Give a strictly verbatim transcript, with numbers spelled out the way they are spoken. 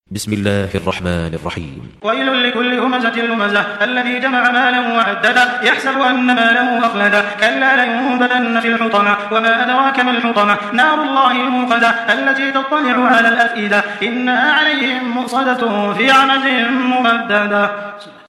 بسم الله الرحمن الرحيم. ويل لكل همزة لمزة الذي جمع مالا وعدده يحسب أن ماله أخلده كلا لينبذن في الحطمة وما أدراك ما الحطمة نار الله الموقدة التي تطلع على الأفئدة إنها عليهم مؤصدة في عمد ممددة.